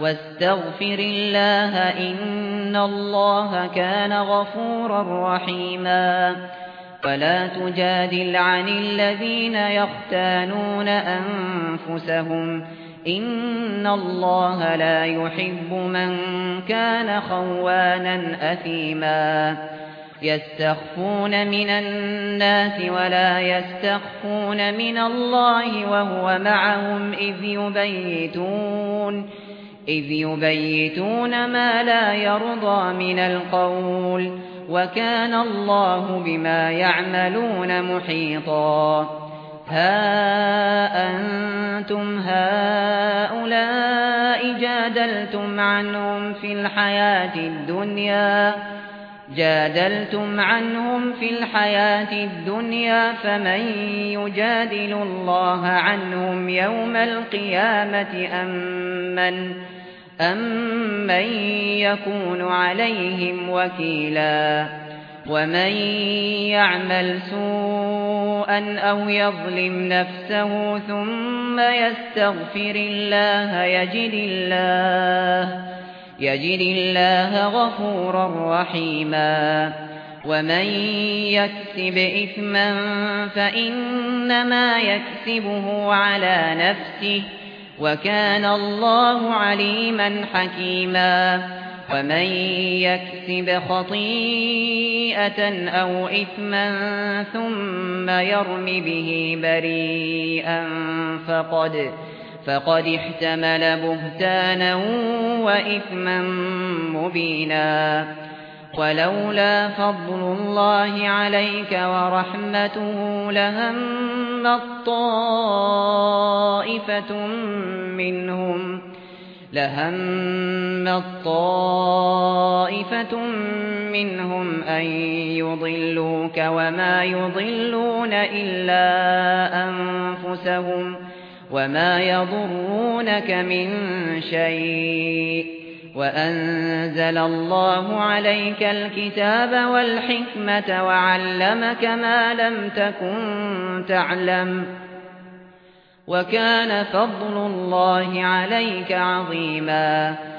واستغفر الله إن الله كان غفورا رحيما ولا تجادل عن الذين يختانون أنفسهم إن الله لا يحب من كان خوانا أثيما يستخفون من الناس ولا يستخفون من الله وهو معهم إذ يبيتون ما لا يرضى من القول وكان الله بما يعملون محيطا ها أنتم هؤلاء جادلتم عنهم في الحياة الدنيا فمن يجادل الله عنهم يوم القيامة أمن يكون عليهم وكيلا ومن يعمل سوءا أو يظلم نفسه ثم يستغفر الله يجد الله غفورا رحيما ومن يكسب إثما فإنما يكسبه على نفسه وكان الله عليما حكيما ومن يكسب خطيئة أو إثما ثم يرم به بريئا فقد احتمل بهتانا وإثما مبينا ولولا فضل الله عليك ورحمته لهمت طائفة منهم أن يضلوك وما يضلون إلا أنفسهم وما يضرونك من شيء وأنزل الله عليك الكتاب والحكمة وعلمك ما لم تكن تعلم وكان فضل الله عليك عظيما